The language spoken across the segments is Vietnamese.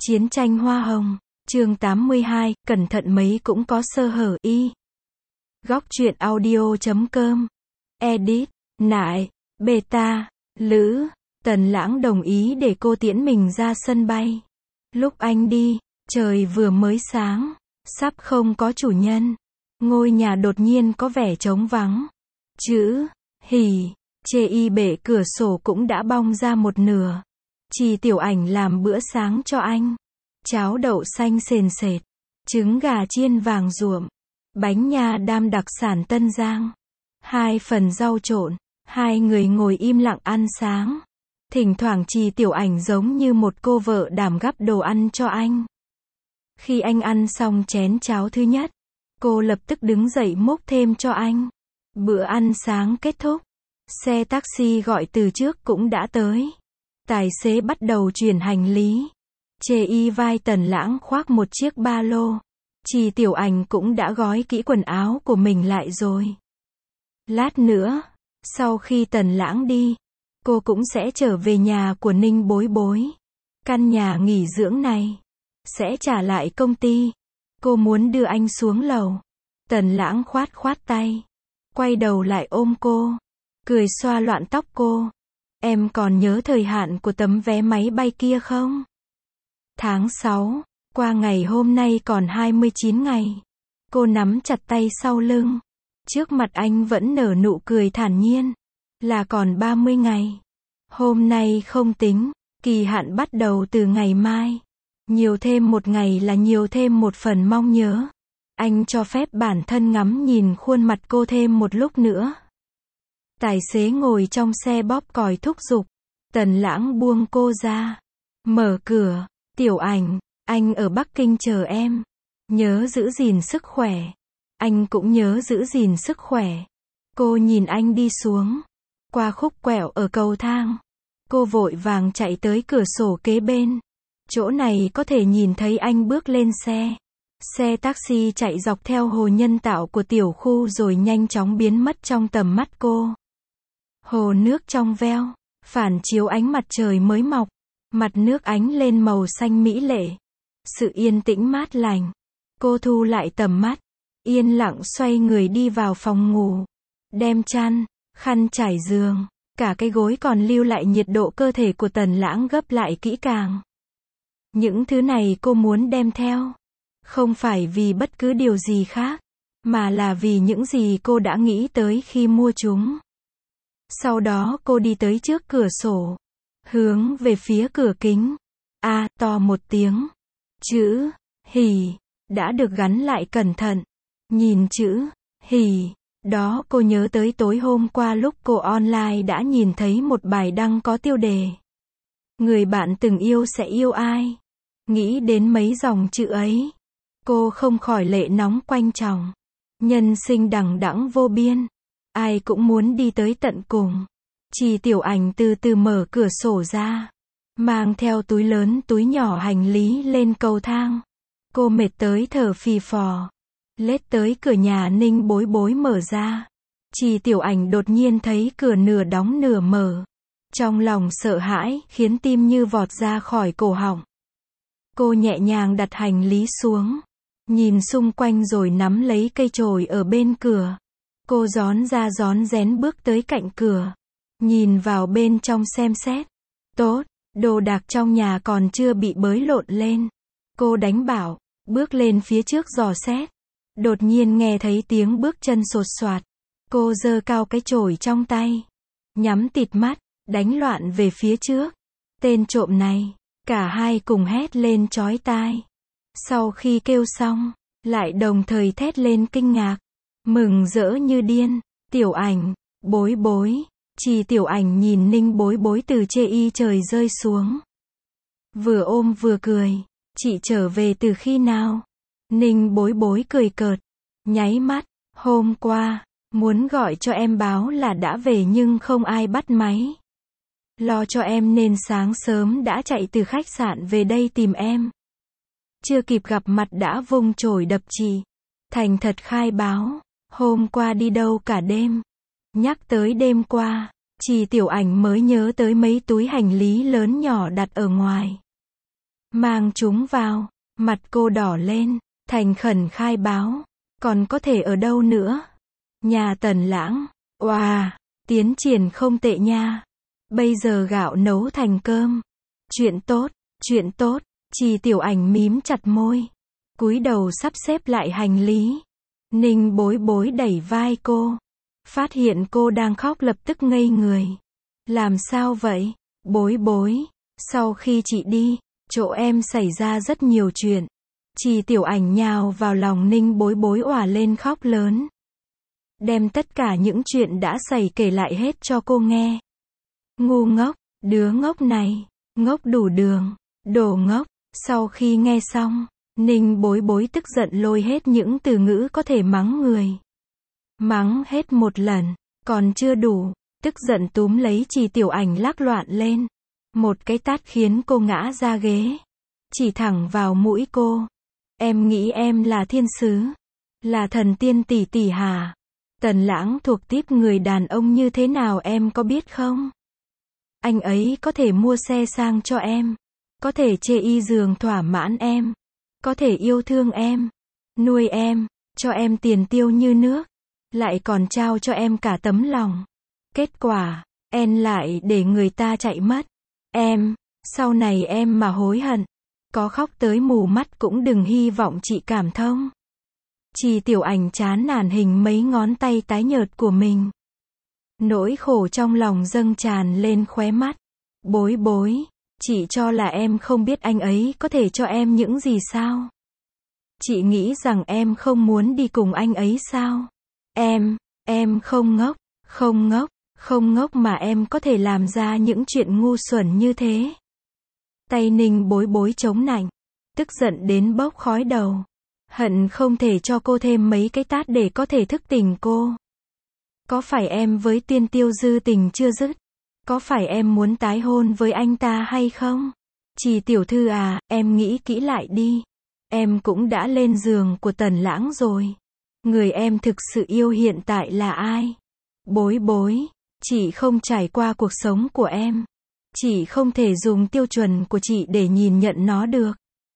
Chiến tranh hoa hồng, chương 82, cẩn thận mấy cũng có sơ hở y. Góc truyện audio.com. Edit, Nại, Beta, Lữ, Tần Lãng đồng ý để cô tiễn mình ra sân bay. Lúc anh đi, trời vừa mới sáng, sắp không có chủ nhân. Ngôi nhà đột nhiên có vẻ trống vắng. Chữ, hỉ, chê y bể cửa sổ cũng đã bong ra một nửa. Chỉ Tiểu Ảnh làm bữa sáng cho anh. Cháo đậu xanh sền sệt, trứng gà chiên vàng ruộm, bánh nha đam đặc sản Tân Giang, 2 phần rau trộn. Hai người ngồi im lặng ăn sáng. Thỉnh thoảng Chỉ Tiểu Ảnh giống như một cô vợ đảm gắp đồ ăn cho anh. Khi anh ăn xong chén cháo thứ nhất, cô lập tức đứng dậy múc thêm cho anh. Bữa ăn sáng kết thúc, xe taxi gọi từ trước cũng đã tới. Tài xế bắt đầu chuyển hành lý. Chê y vai Tần Lãng khoác một chiếc ba lô. Chỉ Tiểu Ảnh cũng đã gói kỹ quần áo của mình lại rồi. Lát nữa, sau khi Tần Lãng đi, cô cũng sẽ trở về nhà của Ninh Bối Bối. Căn nhà nghỉ dưỡng này sẽ trả lại công ty. Cô muốn đưa anh xuống lầu. Tần Lãng khoát khoát tay, quay đầu lại ôm cô, cười xoa loạn tóc cô. Em còn nhớ thời hạn của tấm vé máy bay kia không? Tháng 6, qua ngày hôm nay còn 29 ngày. Cô nắm chặt tay sau lưng. Trước mặt anh vẫn nở nụ cười thản nhiên. Là còn 30 ngày. Hôm nay không tính, kỳ hạn bắt đầu từ ngày mai. Nhiều thêm một ngày là nhiều thêm một phần mong nhớ. Anh cho phép bản thân ngắm nhìn khuôn mặt cô thêm một lúc nữa. Tài xế ngồi trong xe bóp còi thúc giục. Tần Lãng buông cô ra. Mở cửa. Tiểu Ảnh, anh ở Bắc Kinh chờ em. Nhớ giữ gìn sức khỏe. Anh cũng nhớ giữ gìn sức khỏe. Cô nhìn anh đi xuống. Qua khúc quẹo ở cầu thang. Cô vội vàng chạy tới cửa sổ kế bên. Chỗ này có thể nhìn thấy anh bước lên xe. Xe taxi chạy dọc theo hồ nhân tạo của tiểu khu rồi nhanh chóng biến mất trong tầm mắt cô. Hồ nước trong veo, phản chiếu ánh mặt trời mới mọc. Mặt nước ánh lên màu xanh mỹ lệ. Sự yên tĩnh mát lành. Cô thu lại tầm mắt. Yên lặng xoay người đi vào phòng ngủ. Đem chăn, khăn trải giường, cả cái gối còn lưu lại nhiệt độ cơ thể của Tần Lãng gấp lại kỹ càng. Những thứ này cô muốn đem theo. Không phải vì bất cứ điều gì khác, mà là vì những gì cô đã nghĩ tới khi mua chúng. Sau đó cô đi tới trước cửa sổ. Hướng về phía cửa kính. To một tiếng. Chữ, hỉ, đã được gắn lại cẩn thận. Nhìn chữ, hỉ, đó cô nhớ tới tối hôm qua lúc cô online đã nhìn thấy một bài đăng có tiêu đề. Người bạn từng yêu sẽ yêu ai? Nghĩ đến mấy dòng chữ ấy. Cô không khỏi lệ nóng quanh tròng. Nhân sinh đằng đẵng vô biên. Ai cũng muốn đi tới tận cùng. Chỉ Tiểu Ảnh từ từ mở cửa sổ ra. Mang theo túi lớn túi nhỏ hành lý lên cầu thang. Cô mệt tới thở phì phò. Lết tới cửa nhà Ninh Bối Bối mở ra. Chỉ Tiểu Ảnh đột nhiên thấy cửa nửa đóng nửa mở. Trong lòng sợ hãi khiến tim như vọt ra khỏi cổ họng. Cô nhẹ nhàng đặt hành lý xuống. Nhìn xung quanh rồi nắm lấy cây chổi ở bên cửa. Cô rón ra rón rén bước tới cạnh cửa. Nhìn vào bên trong xem xét. Tốt, đồ đạc trong nhà còn chưa bị bới lộn lên. Cô đánh bảo, bước lên phía trước dò xét. Đột nhiên nghe thấy tiếng bước chân sột soạt. Cô giơ cao cái chổi trong tay. Nhắm tịt mắt, đánh loạn về phía trước. Tên trộm này. Cả hai cùng hét lên chói tai. Sau khi kêu xong, lại đồng thời thét lên kinh ngạc. Mừng rỡ như điên. Tiểu Ảnh, Bối Bối. Chỉ Tiểu Ảnh nhìn Ninh Bối Bối từ chê y trời rơi xuống. Vừa ôm vừa cười. Chị trở về từ khi nào? Ninh Bối Bối cười cợt. Nháy mắt. Hôm qua, muốn gọi cho em báo là đã về nhưng không ai bắt máy. Lo cho em nên sáng sớm đã chạy từ khách sạn về đây tìm em. Chưa kịp gặp mặt đã vung chổi đập chị. Thành thật khai báo. Hôm qua đi đâu cả đêm? Nhắc tới đêm qua, Chỉ Tiểu Ảnh mới nhớ tới mấy túi hành lý lớn nhỏ đặt ở ngoài. Mang chúng vào. Mặt cô đỏ lên, thành khẩn khai báo. Còn có thể ở đâu nữa? Nhà Tần Lãng. Oà, tiến triển không tệ nha. Bây giờ gạo nấu thành cơm. Chuyện tốt, chuyện tốt. Trì Tiểu Ảnh mím chặt môi, cúi đầu sắp xếp lại hành lý. Ninh Bối Bối đẩy vai cô, phát hiện cô đang khóc lập tức ngây người. Làm sao vậy? Bối Bối, sau khi chị đi, chỗ em xảy ra rất nhiều chuyện. Trì Tiểu Ảnh nhào vào lòng Ninh Bối Bối òa lên khóc lớn. Đem tất cả những chuyện đã xảy kể lại hết cho cô nghe. Ngu ngốc, đứa ngốc này, ngốc đủ đường, đồ ngốc. Sau khi nghe xong, Ninh Bối Bối tức giận lôi hết những từ ngữ có thể mắng người. Mắng hết một lần, còn chưa đủ, tức giận túm lấy Trì Tiểu Ảnh lắc loạn lên. Một cái tát khiến cô ngã ra ghế, chỉ thẳng vào mũi cô. Em nghĩ em là thiên sứ, là thần tiên tỷ tỷ hả? Tần Lãng thuộc típ người đàn ông như thế nào em có biết không? Anh ấy có thể mua xe sang cho em, có thể chê y giường thỏa mãn em, có thể yêu thương em, nuôi em, cho em tiền tiêu như nước, lại còn trao cho em cả tấm lòng. Kết quả, em lại để người ta chạy mất. Em, sau này em mà hối hận, có khóc tới mù mắt cũng đừng hy vọng chị cảm thông. Trì Tiểu Ảnh chán nản hình mấy ngón tay tái nhợt của mình. Nỗi khổ trong lòng dâng tràn lên khóe mắt. Bối Bối, chị cho là em không biết anh ấy có thể cho em những gì sao? Chị nghĩ rằng em không muốn đi cùng anh ấy sao? Em không ngốc, không ngốc mà em có thể làm ra những chuyện ngu xuẩn như thế. Tay Ninh Bối Bối chống nạnh, tức giận đến bốc khói đầu. Hận không thể cho cô thêm mấy cái tát để có thể thức tỉnh cô. Có phải em với Tiên Tiêu dư tình chưa dứt? Có phải em muốn tái hôn với anh ta hay không? Trì tiểu thư à, em nghĩ kỹ lại đi. Em cũng đã lên giường của Tần Lãng rồi. Người em thực sự yêu hiện tại là ai? Bối Bối, chị không trải qua cuộc sống của em. Chị không thể dùng tiêu chuẩn của chị để nhìn nhận nó được.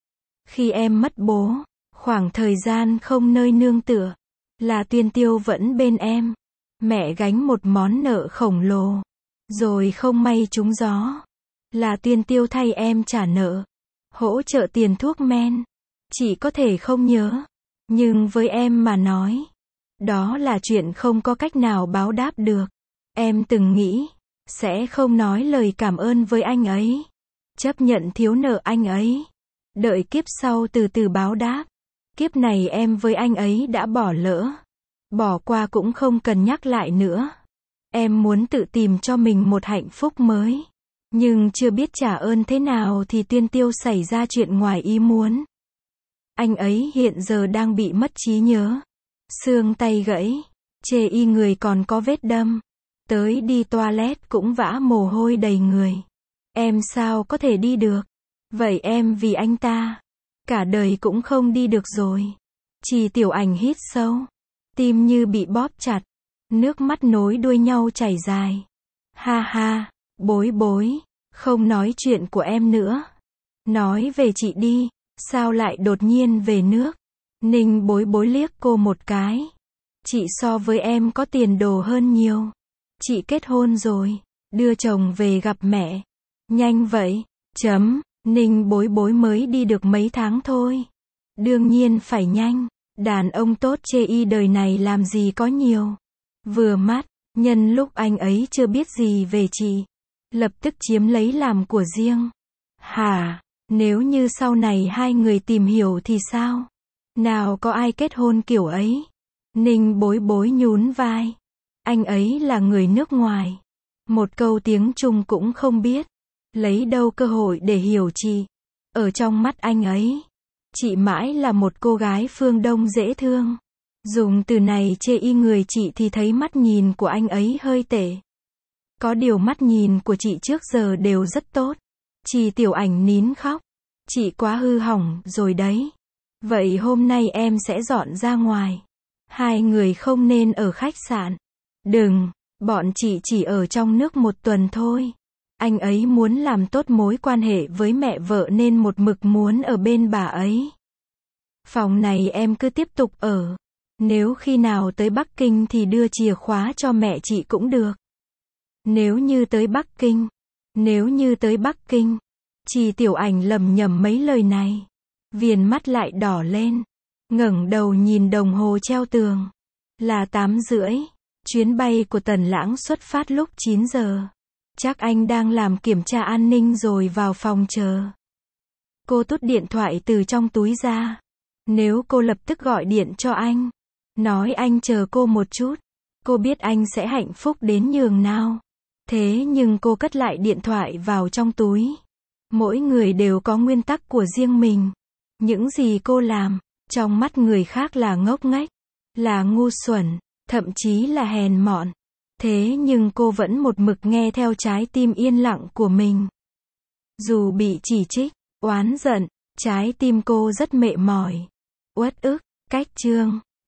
Khi em mất bố, khoảng thời gian không nơi nương tựa, là Tiên Tiêu vẫn bên em. Mẹ gánh một món nợ khổng lồ, rồi không may trúng gió, là Tiên Tiêu thay em trả nợ, hỗ trợ tiền thuốc men. Chị có thể không nhớ, nhưng với em mà nói, đó là chuyện không có cách nào báo đáp được. Em từng nghĩ, sẽ không nói lời cảm ơn với anh ấy, chấp nhận thiếu nợ anh ấy, đợi kiếp sau từ từ báo đáp. Kiếp này em với anh ấy đã bỏ lỡ, bỏ qua cũng không cần nhắc lại nữa. Em muốn tự tìm cho mình một hạnh phúc mới, nhưng chưa biết trả ơn thế nào thì Tiên Tiêu xảy ra chuyện ngoài ý muốn. Anh ấy hiện giờ đang bị mất trí nhớ, xương tay gãy, chê y người còn có vết đâm, tới đi toilet cũng vã mồ hôi đầy người. Em sao có thể đi được? Vậy em vì anh ta, cả đời cũng không đi được rồi. Trì Tiểu Ảnh hít sâu, tim như bị bóp chặt, nước mắt nối đuôi nhau chảy dài. Ha ha, Bối Bối, không nói chuyện của em nữa. Nói về chị đi, sao lại đột nhiên về nước? Ninh Bối Bối liếc cô một cái. Chị so với em có tiền đồ hơn nhiều. Chị kết hôn rồi, đưa chồng về gặp mẹ. Nhanh vậy, Ninh Bối Bối mới đi được mấy tháng thôi. Đương nhiên phải nhanh, đàn ông tốt chê y đời này làm gì có nhiều. Vừa mắt, nhân lúc anh ấy chưa biết gì về chị, lập tức chiếm lấy làm của riêng. Hả, nếu như sau này hai người tìm hiểu thì sao? Nào có ai kết hôn kiểu ấy? Ninh Bối Bối nhún vai. Anh ấy là người nước ngoài, một câu tiếng Trung cũng không biết, lấy đâu cơ hội để hiểu chị. Ở trong mắt anh ấy, chị mãi là một cô gái phương Đông dễ thương. Dùng từ này chê y người chị thì thấy mắt nhìn của anh ấy hơi tệ. Có điều mắt nhìn của chị trước giờ đều rất tốt. Trì Tiểu Ảnh nín khóc. Chị quá hư hỏng rồi đấy. Vậy hôm nay em sẽ dọn ra ngoài. Hai người không nên ở khách sạn. Đừng, bọn chị chỉ ở trong nước một tuần thôi. Anh ấy muốn làm tốt mối quan hệ với mẹ vợ nên một mực muốn ở bên bà ấy. Phòng này em cứ tiếp tục ở. Nếu khi nào tới Bắc Kinh thì đưa chìa khóa cho mẹ chị cũng được. Nếu như tới Bắc Kinh. Nếu như tới Bắc Kinh. Chị Tiểu Ảnh lẩm nhẩm mấy lời này. Viền mắt lại đỏ lên. Ngẩng đầu nhìn đồng hồ treo tường. Là 8:30. Chuyến bay của Tần Lãng xuất phát lúc 9 giờ. Chắc anh đang làm kiểm tra an ninh rồi vào phòng chờ. Cô tút điện thoại từ trong túi ra. Nếu cô lập tức gọi điện cho anh. Nói anh chờ cô một chút. Cô biết anh sẽ hạnh phúc đến nhường nào. Thế nhưng cô cất lại điện thoại vào trong túi. Mỗi người đều có nguyên tắc của riêng mình. Những gì cô làm, trong mắt người khác là ngốc nghếch, là ngu xuẩn, thậm chí là hèn mọn. Thế nhưng cô vẫn một mực nghe theo trái tim yên lặng của mình. Dù bị chỉ trích, oán giận, trái tim cô rất mệt mỏi, uất ức. Cách chương